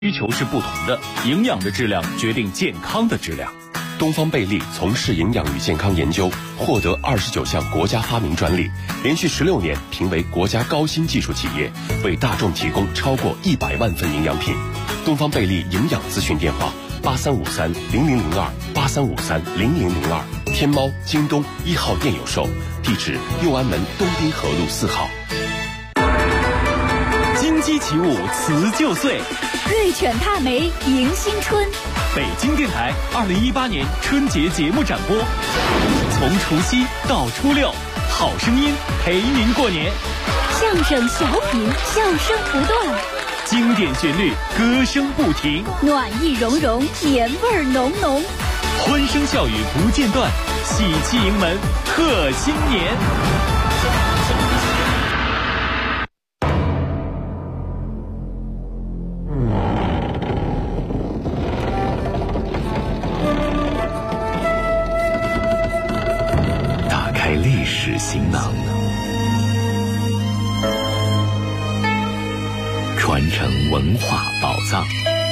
需求是不同的，营养的质量决定健康的质量。 东方贝利从事营养与健康研究，获得29项国家发明专利，连续16年评为国家高新技术企业，为大众提供超过100万份营养品。东方贝利营养咨询电话：83530002，83530002。天猫、京东1号店有售，地址右安门东滨河路4号。 金鸡起舞辞旧岁， 瑞犬踏梅迎新春。 北京电台2018年春节节目展播，从除夕到初六，好声音陪您过年。 相声小品，笑声不断， 经典旋律，歌声不停， 暖意融融，年味浓浓， 欢声笑语不间断，喜气迎门贺新年。 历史行囊，传承文化宝藏。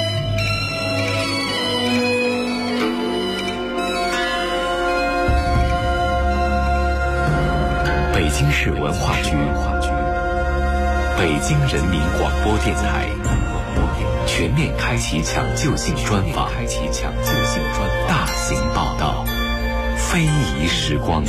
北京市文化局、北京人民广播电台全面开启抢救性专访，大型报道，非遗时光。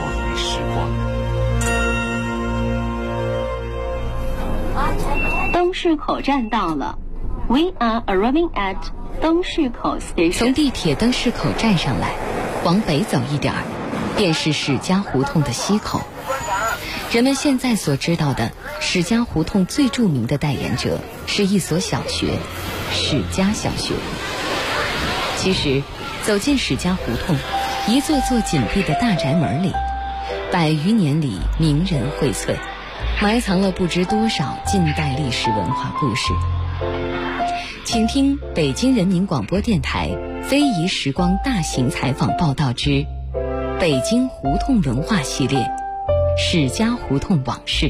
东市口站到了 ，We are arriving at 东市口 station。 从地铁灯市口站上来，往北走一点儿，便是史家胡同的西口。人们现在所知道的史家胡同最著名的代言者是一所小学——史家小学。其实，走进史家胡同，一座座紧闭的大宅门里，100余年里名人荟萃，埋藏了不知多少近代历史文化故事。请听北京人民广播电台非遗时光大型采访报道之北京胡同文化系列，史家胡同往事。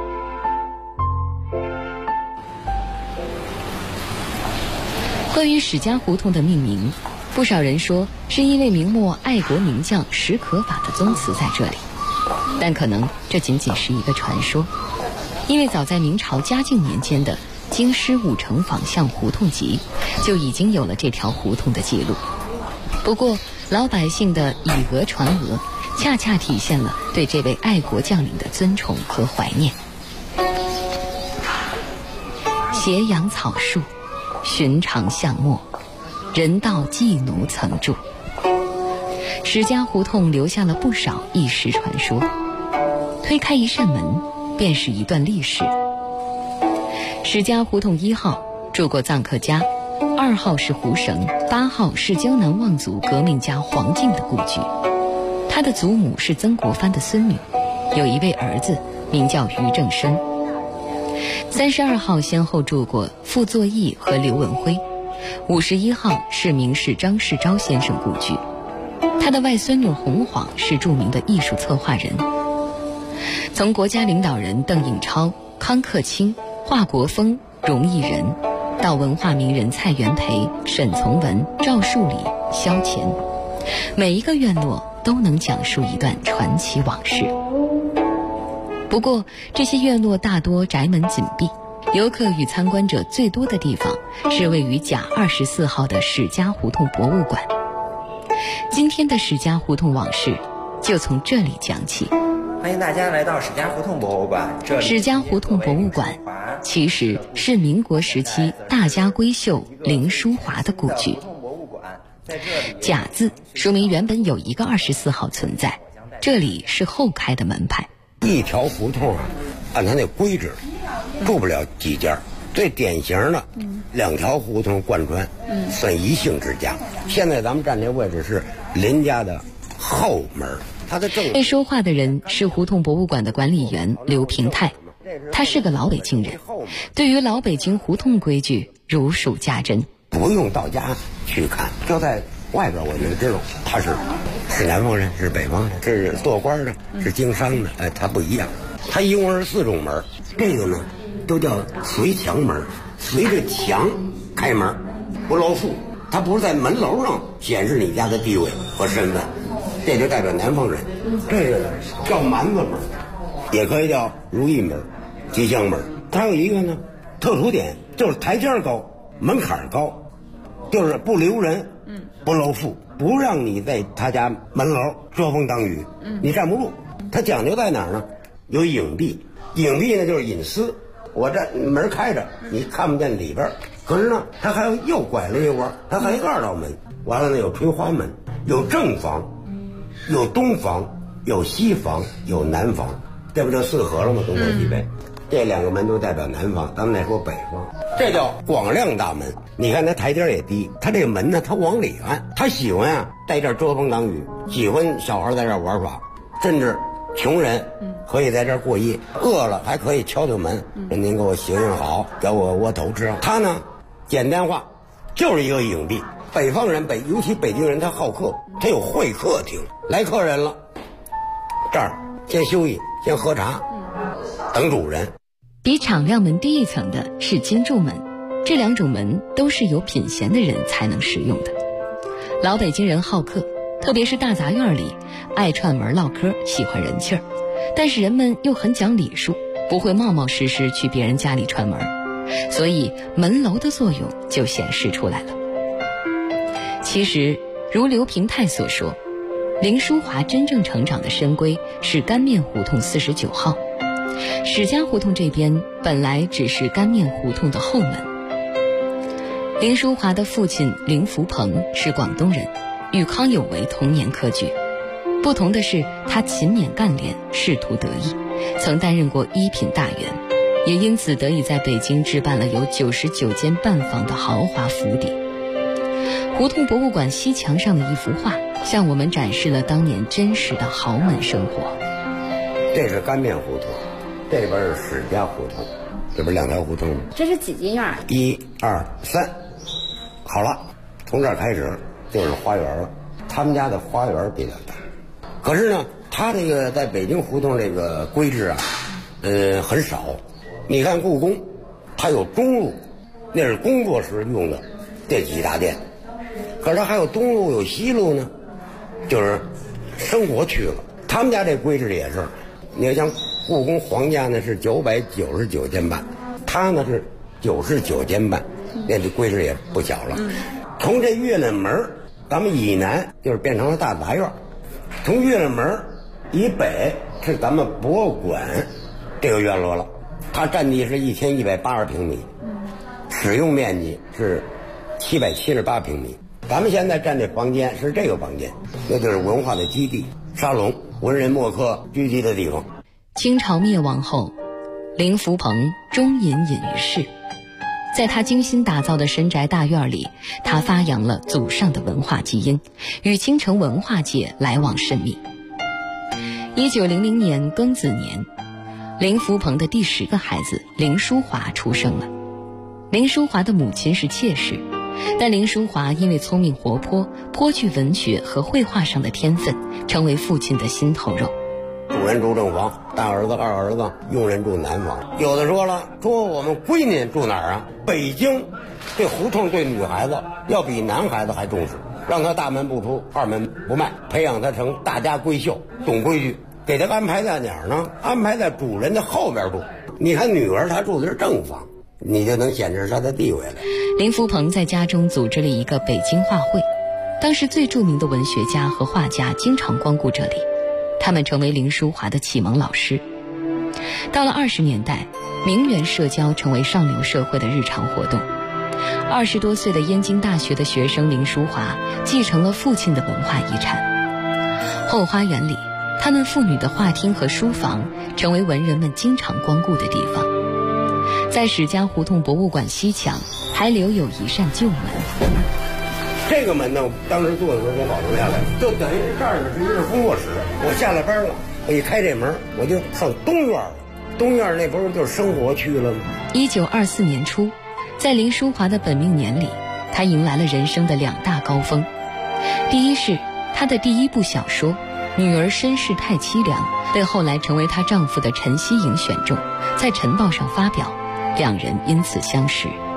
关于史家胡同的命名，不少人说是因为明末爱国名将史可法的宗祠在这里，但可能这仅仅是一个传说，因为早在明朝嘉靖年间的《京师5城坊巷胡同集》就已经有了这条胡同的记录。不过老百姓的以讹传讹，恰恰体现了对这位爱国将领的尊崇和怀念。斜阳草树，寻常巷陌，人道妓奴曾住。史家胡同留下了不少异事传说，推开一扇门，便是一段历史。史家胡同1号住过臧克家，2号是胡绳，8号是江南望族革命家黄敬的故居。他的祖母是曾国藩的孙女，有一位儿子名叫于正深。32号先后住过傅作义和刘文辉，51号是名士张世钊先生故居。他的外孙女洪晃是著名的艺术策划人。从国家领导人邓颖超、康克清、华国锋、荣毅仁，到文化名人蔡元培、沈从文、赵树理、萧乾，每一个院落都能讲述一段传奇往事。不过这些院落大多宅门紧闭，游客与参观者最多的地方是位于甲24号的史家胡同博物馆。今天的史家胡同往事就从这里讲起。 欢迎大家来到史家胡同博物馆。 史家胡同博物馆其实是民国时期大家闺秀林淑华的故居。甲字说明原本有一个24号存在，这里是后开的门牌。 一条胡同啊，按它那规制住不了几家，最典型的2条胡同贯穿，算一姓之家。现在咱们站这位置是林家的后门。他的被说话的人是胡同博物馆的管理员刘平泰，他是个老北京人，对于老北京胡同规矩如数家珍， 不用到家去看，就在外边我就知道他是南方人，是北方人，是做官的，是经商的，哎，他不一样。他一共是4种门，这个呢都叫随墙门，随着墙开门，不露宿，他不是在门楼上显示你家的地位和身份，这就代表南方人。这个叫蛮子门，也可以叫如意门、吉祥门。它有一个呢特殊点，就是台阶高，门槛高，就是不留人，不露宿，不让你在他家门楼遮风挡雨，你站不住。它讲究在哪儿呢？有影壁，影壁呢就是隐私，我这门开着，你看不见里边。可是呢，它还又拐了一窝，它还有2道门。完了呢，有垂花门，有正房，有东房，有西房，有南房，这不就4合了吗？东南西北，这2个门都代表南方。咱们再说北方，这叫广亮大门。你看它台阶也低，它这个门呢，它往里看，它喜欢啊在这遮风挡雨，喜欢小孩在这玩耍，甚至穷人可以在这儿过夜，饿了还可以敲敲门，您给我行行好，给我窝头吃。他呢，简单化就是一个影壁。北方人尤其北京人，他好客，他有会客厅，来客人了，这儿先休息，先喝茶，等主人。 比敞亮门低一层的是金柱门，这2种门都是有品衔的人才能使用的。老北京人好客，特别是大杂院里爱串门唠嗑，喜欢人气儿，但是人们又很讲礼数，不会冒冒失失去别人家里串门，所以门楼的作用就显示出来了。其实如刘平泰所说，林淑华真正成长的深闺是干面胡同49号，史家胡同这边本来只是干面胡同的后门。林淑华的父亲林福鹏是广东人，与康有为同年科举，不同的是他勤勉干练，仕途得意，曾担任过1品大员，也因此得以在北京置办了有99间半房的豪华府邸。胡同博物馆西墙上的一幅画向我们展示了当年真实的豪门生活。 这是干面胡同，这边是史家胡同，这边2条胡同。 这是几间院 ？1、2、3，好了，从这儿开始就是花园了。他们家的花园比较大，可是呢，他这个在北京胡同这个规制啊，很少。你看故宫，它有中路，那是工作时用的这几大殿，可是它还有东路有西路呢，就是生活去了。他们家这规制也是，你要像故宫皇家呢是999间半，他呢是99间半，那这规制也不小了。从这月亮门咱们以南就是变成了大杂院，从月亮门以北是咱们博物馆这个院落了，它占地是1180平米，使用面积是778平米。咱们现在占这房间是这个房间，那就是文化的基地，沙龙，文人墨客聚集的地方。 清朝灭亡后，林福鹏终隐于世。在他精心打造的深宅大院里，他发扬了祖上的文化基因，与京城文化界来往甚密。1900年庚子年，林福鹏的第10个孩子林淑华出生了。林淑华的母亲是妾室，但林淑华因为聪明活泼，颇具文学和绘画上的天分，成为父亲的心头肉。 主人住正房，大儿子、二儿子，佣人住南房。有的说了，说我们闺女住哪儿啊？北京这胡同对女孩子要比男孩子还重视，让她大门不出，二门不迈，培养她成大家闺秀，懂规矩。给她安排在哪儿呢？安排在主人的后边住。你看女儿她住的是正房，你就能显示她的地位了。 林福鹏在家中组织了一个北京画会，当时最著名的文学家和画家经常光顾这里，他们成为林淑华的启蒙老师。到了20年代，名媛社交成为上流社会的日常活动。20多岁的燕京大学的学生林淑华继承了父亲的文化遗产。后花园里，他们父女的画厅和书房成为文人们经常光顾的地方。在史家胡同博物馆西墙还留有一扇旧门， 这个门呢，当时做的时候我保留下来，就等于这儿是一个工作室。我下了班了，我一开这门，我就上东院了。东院那不是就是生活区了吗 ？1924年初，在林淑华的本命年里，她迎来了人生的2大高峰。第一是她的第1部小说《女儿身世太凄凉》被后来成为她丈夫的陈希颖选中，在晨报上发表，2人因此相识。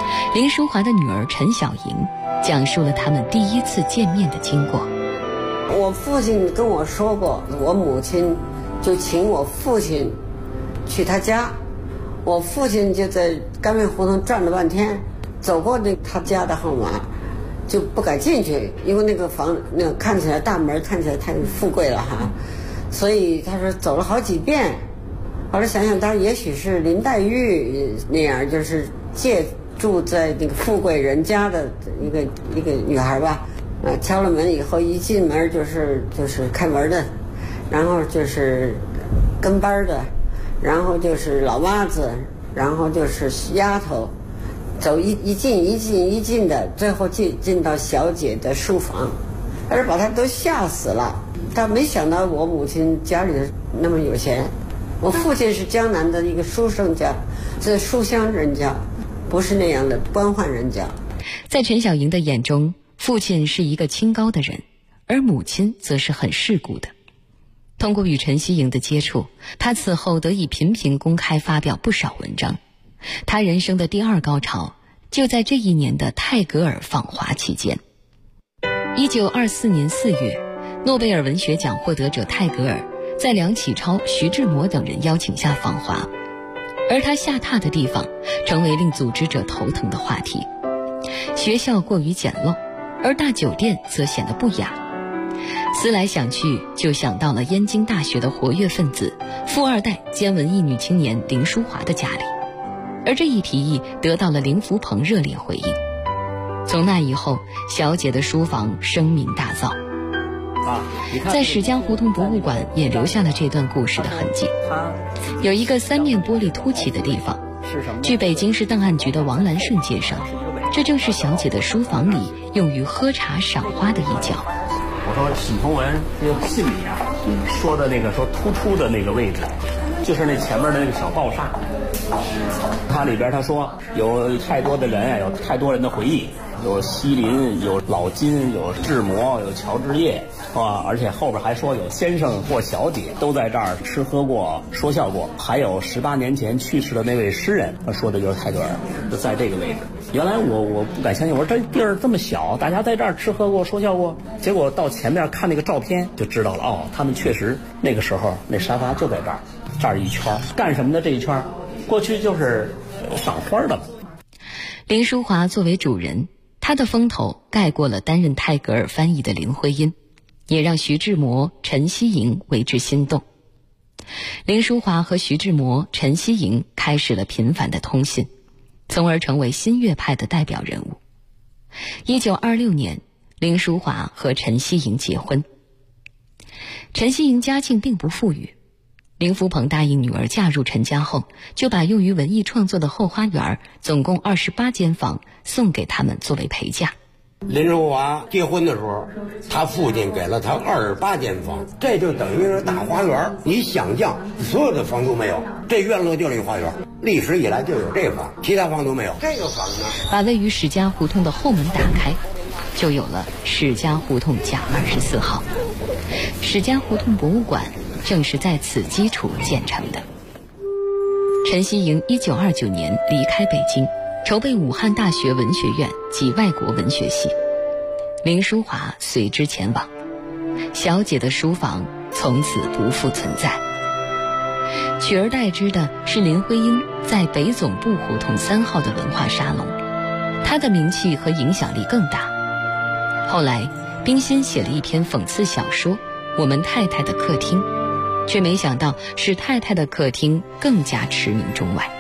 林淑华的女儿陈小莹讲述了他们第一次见面的经过。 我父亲跟我说过，我母亲就请我父亲去他家，我父亲就在甘味胡同转了半天，走过他家的号码，就不敢进去，因为那个房看起来大门看起来太富贵了哈，所以他说走了好几遍。后来想想，他也许是林黛玉那样，就是借住在那个富贵人家的一个女孩吧。敲了门以后，一进门就是开门的，然后就是跟班的，然后就是老妈子，然后就是丫头，走一进的，最后进到小姐的书房，但是把他都吓死了。他没想到我母亲家里那么有钱。我父亲是江南的一个书生家，是书香人家，不是那样的官宦人家。 在陈小莹的眼中，父亲是一个清高的人，而母亲则是很世故的。通过与陈希莹的接触，他此后得以频频公开发表不少文章。他人生的第二高潮就在这一年的泰戈尔访华期间。1924年4月，诺贝尔文学奖获得者泰戈尔在梁启超、徐志摩等人邀请下访华，而他下榻的地方成为令组织者头疼的话题。学校过于简陋，而大酒店则显得不雅。思来想去，就想到了燕京大学的活跃分子、富二代兼文艺女青年林淑华的家里，而这一提议得到了林福鹏热烈回应。从那以后，小姐的书房声名大噪。在史家胡同博物馆也留下了这段故事的痕迹。有一个3面玻璃凸起的地方，据北京市档案局的王兰顺介绍，这正是小姐的书房里用于喝茶赏花的一角。 我说许同文这个信里啊，说的那个说突出的那个位置，就是那前面的那个小报厦。它里边他说有太多的人啊，有太多人的回忆，有西林，有老金，有志摩，有乔治业啊，而且后边还说有先生或小姐都在这儿吃喝过、说笑过，还有18年前去世的那位诗人，他说的就是泰戈尔，就在这个位置。原来我不敢相信，我说这地儿这么小，大家在这儿吃喝过、说笑过，结果到前面看那个照片就知道了，哦，他们确实那个时候那沙发就在这儿，这儿一圈，干什么的这一圈？过去就是赏花的。 林淑华作为主人，她的风头盖过了担任泰戈尔翻译的林徽因，也让徐志摩、陈希莹为之心动。林淑华和徐志摩、陈希莹开始了频繁的通信，从而成为新月派的代表人物。1926年，林淑华和陈希莹结婚。陈希莹家境并不富裕，林福鹏答应女儿嫁入陈家后，就把用于文艺创作的后花园总共28间房送给他们作为陪嫁。 林淑华结婚的时候，他父亲给了他28间房，这就等于是大花园。你想象，所有的房都没有，这院落就是一花园，历史以来就有这个房，其他房都没有。这个房呢， 把位于史家胡同的后门打开，就有了史家胡同甲24号。史家胡同博物馆正是在此基础建成的。陈希莹1929年离开北京，筹备武汉大学文学院及外国文学系，林淑华随之前往。小姐的书房从此不复存在，取而代之的是林徽因在北总部胡同3号的文化沙龙，她的名气和影响力更大。后来冰心写了一篇讽刺小说《我们太太的客厅》，却没想到使太太的客厅更加驰名中外。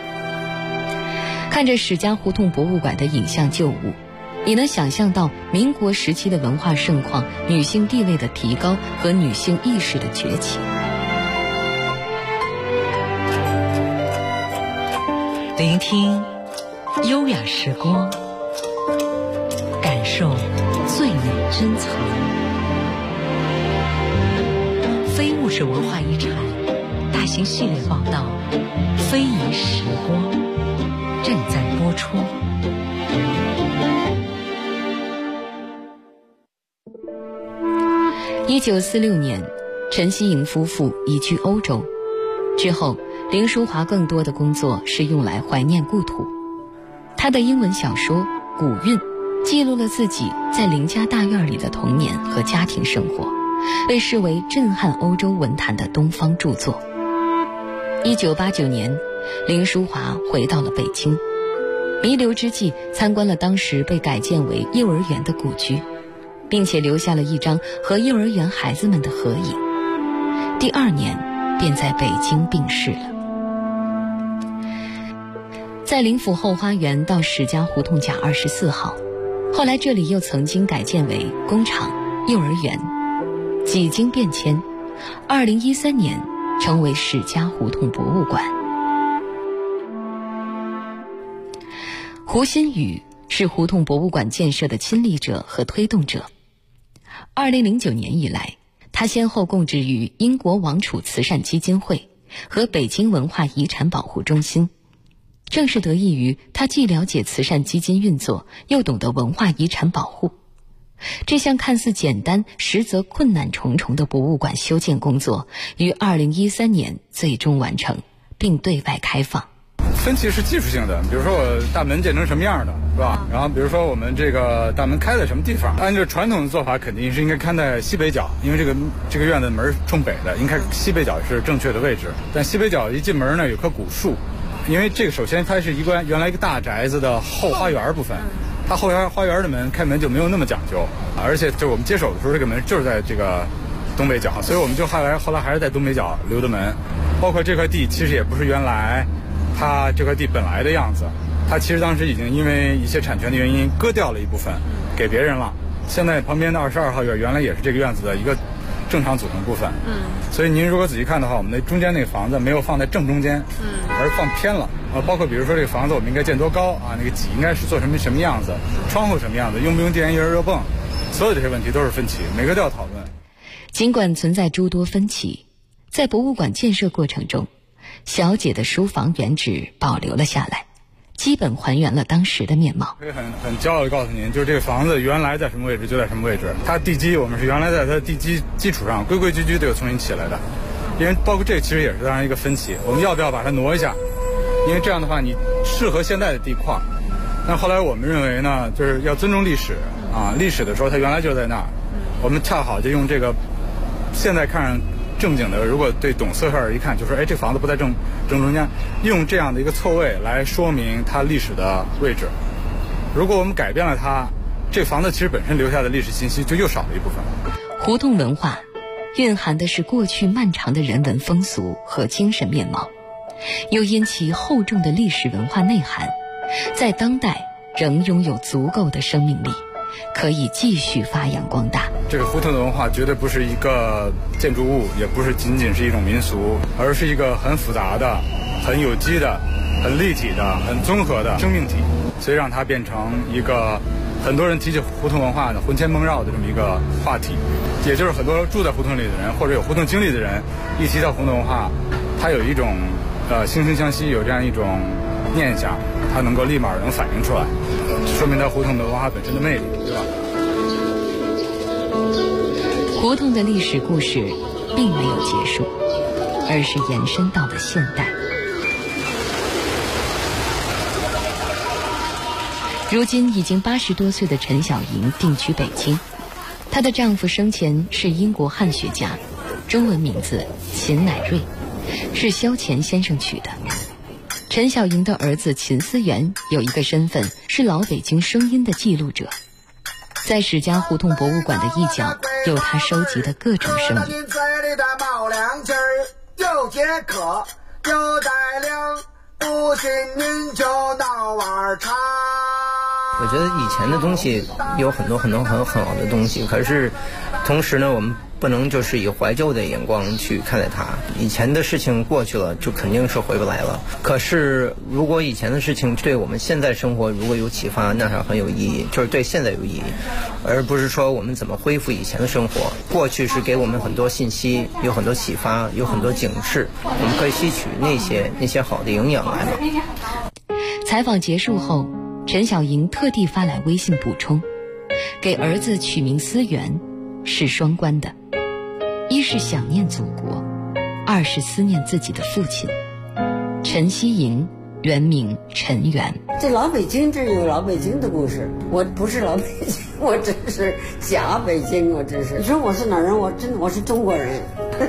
看着史家胡同博物馆的影像旧物，你能想象到民国时期的文化盛况、女性地位的提高和女性意识的崛起。 聆听优雅时光，感受最美珍藏。非物质文化遗产大型系列报道《非遗时光》正在播出。 1946年，陈希莹夫妇移居欧洲，之后林淑华更多的工作是用来怀念故土。 他的英文小说《古韵》记录了自己在林家大院里的童年和家庭生活，被视为震撼欧洲文坛的东方著作。1989年，林淑华回到了北京，弥留之际参观了当时被改建为幼儿园的故居，并且留下了一张和幼儿园孩子们的合影。第2年便在北京病逝了。在林府后花园到史家胡同甲24号，后来这里又曾经改建为工厂、幼儿园，几经变迁，2013年成为史家胡同博物馆。胡新宇是胡同博物馆建设的亲历者和推动者。2009年以来，他先后供职于英国王储慈善基金会和北京文化遗产保护中心。正是得益于他既了解慈善基金运作，又懂得文化遗产保护，这项看似简单实则困难重重的博物馆修建工作于2013年最终完成，并对外开放。 分歧是技术性的，比如说我大门建成什么样的，是吧？然后比如说我们这个大门开在什么地方，按照传统的做法肯定是应该看在西北角，因为这个院子门是冲北的，应该西北角是正确的位置。但西北角一进门呢，有棵古树，因为这个首先它是原来一个大宅子的后花园部分，它后花园的门开门就没有那么讲究，而且就我们接手的时候，这个门就是在这个东北角，所以我们就后来还是在东北角留的门。包括这块地其实也不是原来它这块地本来的样子，它其实当时已经因为一些产权的原因割掉了一部分给别人了。现在旁边的22号院原来也是这个院子的一个正常组成部分，所以您如果仔细看的话，我们那中间那个房子没有放在正中间，而放偏了。包括比如说这个房子我们应该建多高啊，那个脊应该是做什么样子，窗户什么样子，用不用电源热泵，所有这些问题都是分歧，每个都要讨论。 尽管存在诸多分歧，在博物馆建设过程中，小姐的书房原址保留了下来，基本还原了当时的面貌。 可以很骄傲地告诉您，就是这个房子原来在什么位置就在什么位置，它地基我们是原来在它的地基基础上规规矩矩地重新起来的。因为包括这个其实也是当然一个分歧，我们要不要把它挪一下，因为这样的话你适合现在的地况。但后来我们认为呢，就是要尊重历史啊，历史的时候它原来就在那儿，我们恰好就用这个现在看上正经的，如果对懂色儿一看就说，哎，这房子不在正中间，用这样的一个错位来说明它历史的位置。如果我们改变了它，这房子其实本身留下的历史信息就又少了一部分。 胡同文化蕴含的是过去漫长的人文风俗和精神面貌，又因其厚重的历史文化内涵，在当代仍拥有足够的生命力，可以继续发扬光大。 这个胡同的文化绝对不是一个建筑物，也不是仅仅是一种民俗，而是一个很复杂的、很有机的、很立体的、很综合的生命体，所以让它变成一个很多人提起胡同文化的魂牵梦绕的这么一个话题。也就是很多住在胡同里的人或者有胡同经历的人，一提到胡同文化，他有一种惺惺相惜，有这样一种念想，他能够立马能反映出来，说明他胡同的文化本身的魅力，对吧？ 胡同的历史故事并没有结束，而是延伸到了现代。如今已经80多岁的陈小莹定居北京，她的丈夫生前是英国汉学家，中文名字秦乃瑞，是萧乾先生取的。陈小莹的儿子秦思源有一个身份是老北京声音的记录者，在史家胡同博物馆的一角有他收集的各种声音。 有解渴，有带领，不信您就闹碗茶。 我觉得以前的东西有很多很好的东西，可是同时呢，我们不能就是以怀旧的眼光去看待它。以前的事情过去了，就肯定是回不来了。可是如果以前的事情对我们现在生活如果有启发，那是很有意义，就是对现在有意义，而不是说我们怎么恢复以前的生活。过去是给我们很多信息，有很多启发，有很多警示，我们可以吸取那些好的营养来嘛。 采访结束后，陈小莹特地发来微信补充，给儿子取名思源是双关的，一是想念祖国，二是思念自己的父亲。陈希莹原名陈元。 这老北京这有老北京的故事，我不是老北京，我真是假北京，我真是。你说我是哪人？我是中国人。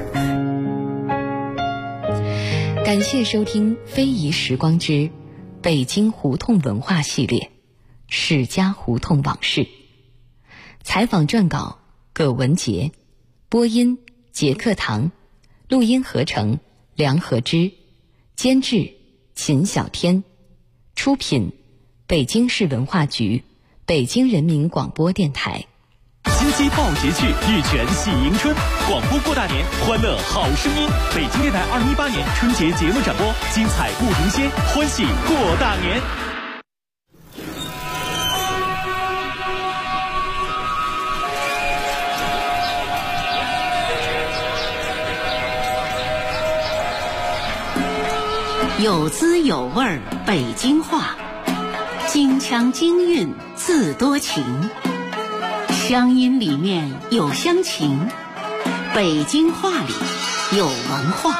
感谢收听《非遗时光之北京胡同文化系列》史家胡同往事。采访撰稿葛文杰，播音杰克堂，录音合成梁和之，监制秦小天，出品北京市文化局、北京人民广播电台。 金鸡报捷趣，玉泉喜迎春，广播过大年，欢乐好声音。北京电台2018年春节节目展播，精彩不停歇，欢喜过大年。 有滋有味儿北京话，京腔京韵字多情，乡音里面有乡情，北京话里有文化。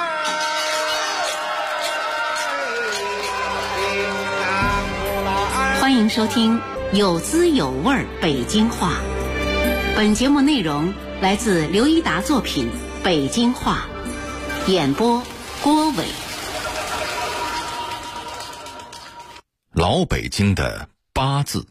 欢迎收听有滋有味儿北京话。本节目内容来自刘一达作品《北京话》，演播郭伟。 老北京的八字。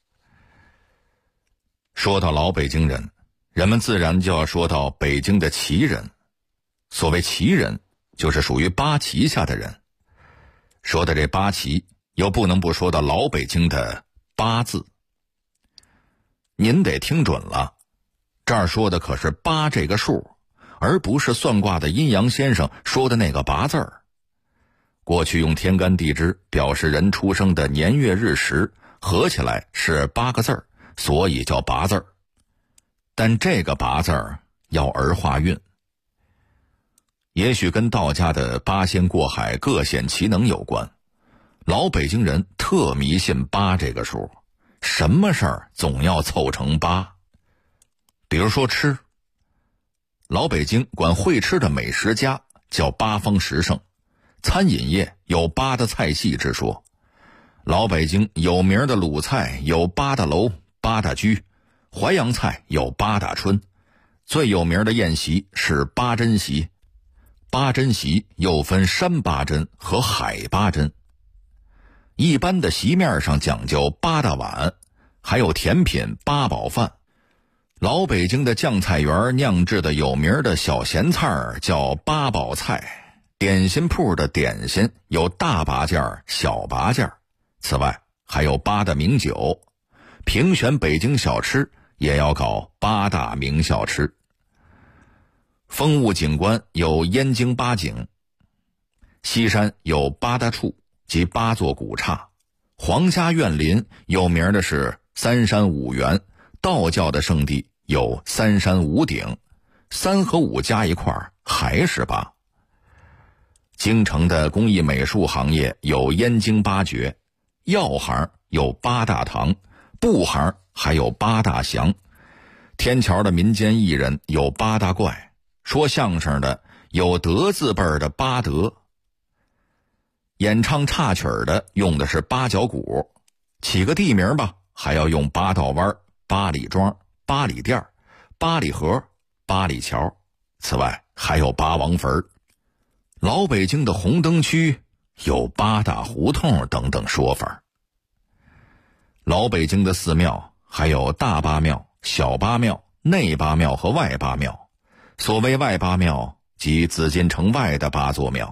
说到老北京人，人们自然就要说到北京的旗人。所谓旗人，就是属于八旗下的人。说到这八旗，又不能不说到老北京的八字。您得听准了，这儿说的可是八这个数，而不是算卦的阴阳先生说的那个八字儿。过去用天干地支表示人出生的年月日时，合起来是8个字儿，所以叫八字儿。但这个八字儿要儿化韵，也许跟道家的八仙过海各显其能有关。老北京人特迷信八这个数，什么事儿总要凑成八。比如说吃，老北京管会吃的美食家叫八方十胜，餐饮业有八大菜系之说。老北京有名的鲁菜有八大楼、八大居，淮扬菜有八大春，最有名的宴席是八珍席。八珍席又分山八珍和海八珍。一般的席面上讲究八大碗，还有甜品八宝饭。老北京的酱菜园酿制的有名的小咸菜叫八宝菜，点心铺的点心有大八件、小八件。此外还有八大名酒，评选北京小吃也要搞八大名小吃。风物景观有燕京八景，西山有八大处及八座古刹，皇家园林有名的是三山五园，道教的圣地有三山五顶，三和五加一块还是八。京城的工艺美术行业有燕京八绝，药行有八大堂，布行还有八大祥，天桥的民间艺人有八大怪，说相声的有德字辈的八德，演唱插曲的用的是八角鼓，起个地名吧，还要用八道湾、八里庄、八里店、八里河、八里桥。此外还有八王坟。老北京的红灯区有八大胡同等等说法。老北京的寺庙还有大八庙、小八庙、内八庙和外八庙。所谓外八庙，即紫禁城外的八座庙。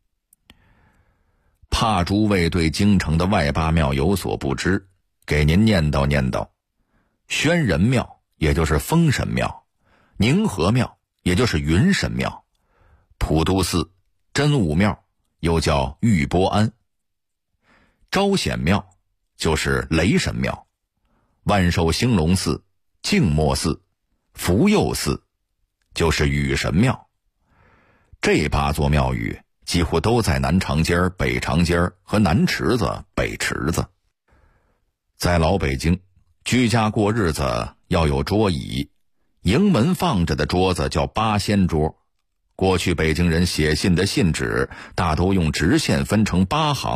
怕诸位对京城的外八庙有所不知，给您念叨念叨。宣仁庙也就是封神庙，宁和庙也就是云神庙，普渡寺、真武庙又叫玉波庵，招显庙就是雷神庙，万寿兴隆寺、静默寺、福佑寺就是雨神庙。这八座庙宇几乎都在南长街、北长街和南池子、北池子。在老北京，居家过日子要有桌椅，迎门放着的桌子叫八仙桌。过去北京人写信的信纸大都用直线分成8行，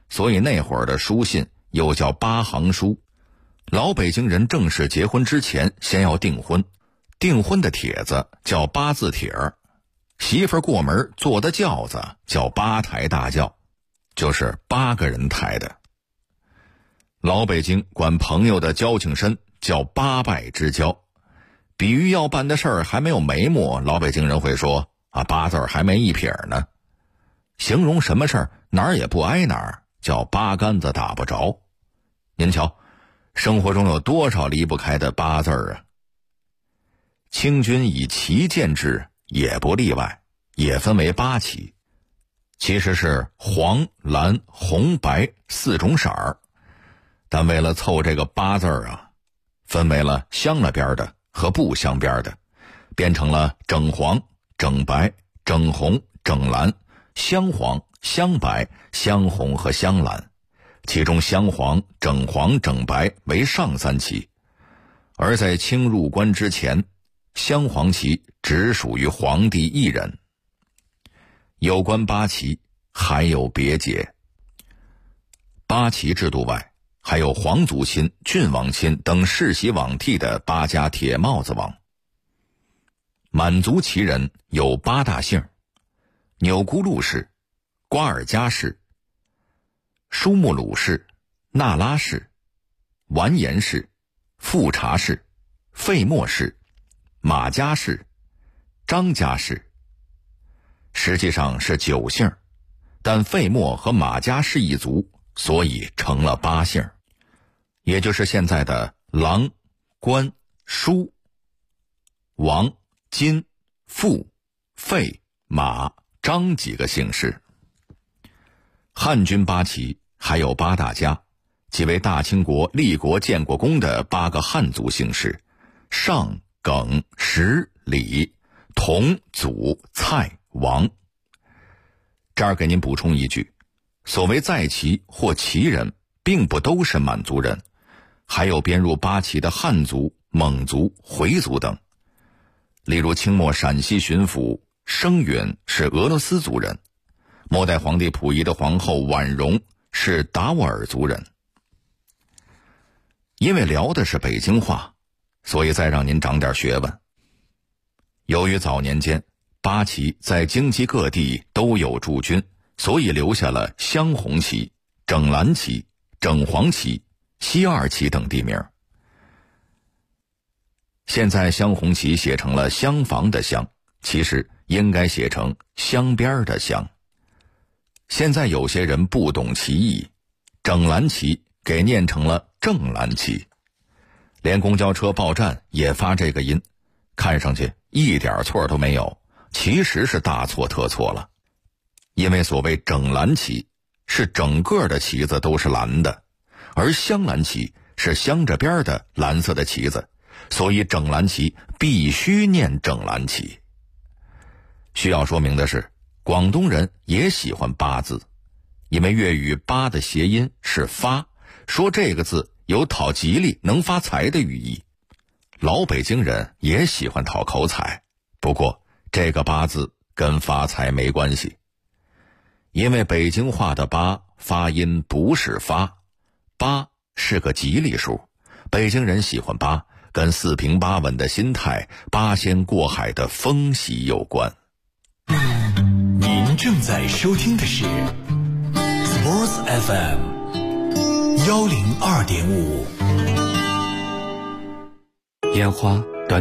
所以那会儿的书信又叫八行书。老北京人正式结婚之前先要订婚，订婚的帖子叫八字帖儿，媳妇过门坐的轿子叫八抬大轿，就是8个人抬的。老北京管朋友的交情深叫八拜之交，比喻要办的事儿还没有眉目，老北京人会说8字还没一撇呢。形容什么事儿哪儿也不挨哪儿，叫八竿子打不着。您瞧，生活中有多少离不开的8字啊？清军以旗建制也不例外，也分为8旗，其实是黄、蓝、红、白4种色儿，但为了凑这个8字啊，分为了镶了边的和不镶边的，变成了整黄、整白、整红、整蓝、镶黄、镶白、镶红和镶蓝，其中镶黄、整黄、整白为上3旗，而在清入关之前，镶黄旗只属于皇帝一人。有关8旗还有别解。8旗制度外，还有皇族亲、郡王亲等世袭罔替的8家铁帽子王。满族旗人有8大姓：钮钴禄氏、瓜尔佳氏、舒木鲁氏、那拉氏、完颜氏、富察氏、费默氏、马家氏、张家氏。实际上是9姓，但费默和马家氏一族，所以成了8姓，也就是现在的郎、关、舒、王、金、富、费、马、张几个姓氏。汉军8旗还有8大家，即为大清国立国建国功的8个汉族姓氏：尚、耿、石、李、佟、祖、蔡、王。这儿给您补充一句，所谓在旗或旗人并不都是满族人，还有编入8旗的汉族、蒙族、回族等。例如清末陕西巡抚生允是俄罗斯族人，末代皇帝溥仪的皇后婉容是达斡尔族人。因为聊的是北京话，所以再让您长点学问。由于早年间8旗在京畿各地都有驻军，所以留下了镶红旗、整蓝旗、整黄旗、西二旗等地名。现在镶红旗写成了厢房的厢，其实应该写成镶边的镶。现在有些人不懂其意，整蓝旗给念成了正蓝旗，连公交车报站也发这个音，看上去一点错都没有，其实是大错特错了。因为所谓整蓝旗是整个的旗子都是蓝的，而镶蓝旗是镶着边的蓝色的旗子，所以整蓝旗必须念整蓝旗。需要说明的是，广东人也喜欢8字，因为粤语8的谐音是发，说这个字有讨吉利能发财的寓意。老北京人也喜欢讨口彩，不过这个8字跟发财没关系，因为北京话的8发音不是发，8是个吉利数，北京人喜欢8跟4平8稳的心态、8仙过海的风喜有关。 您正在收听的是 Sports FM 102.5。 烟花